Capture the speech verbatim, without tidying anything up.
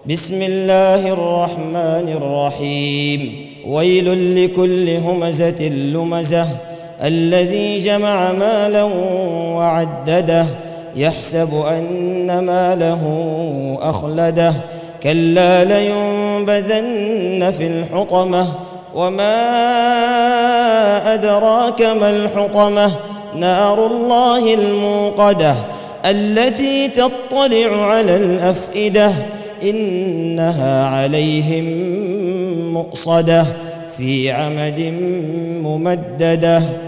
بسم الله الرحمن الرحيم ويل لكل همزة لمزة الذي جمع مالا وعدده يحسب أن ماله أخلده كلا لينبذن في الحطمة وما أدراك ما الحطمة نار الله الموقدة التي تطلع على الأفئدة إنها عليهم مؤصدة في عمد ممددة.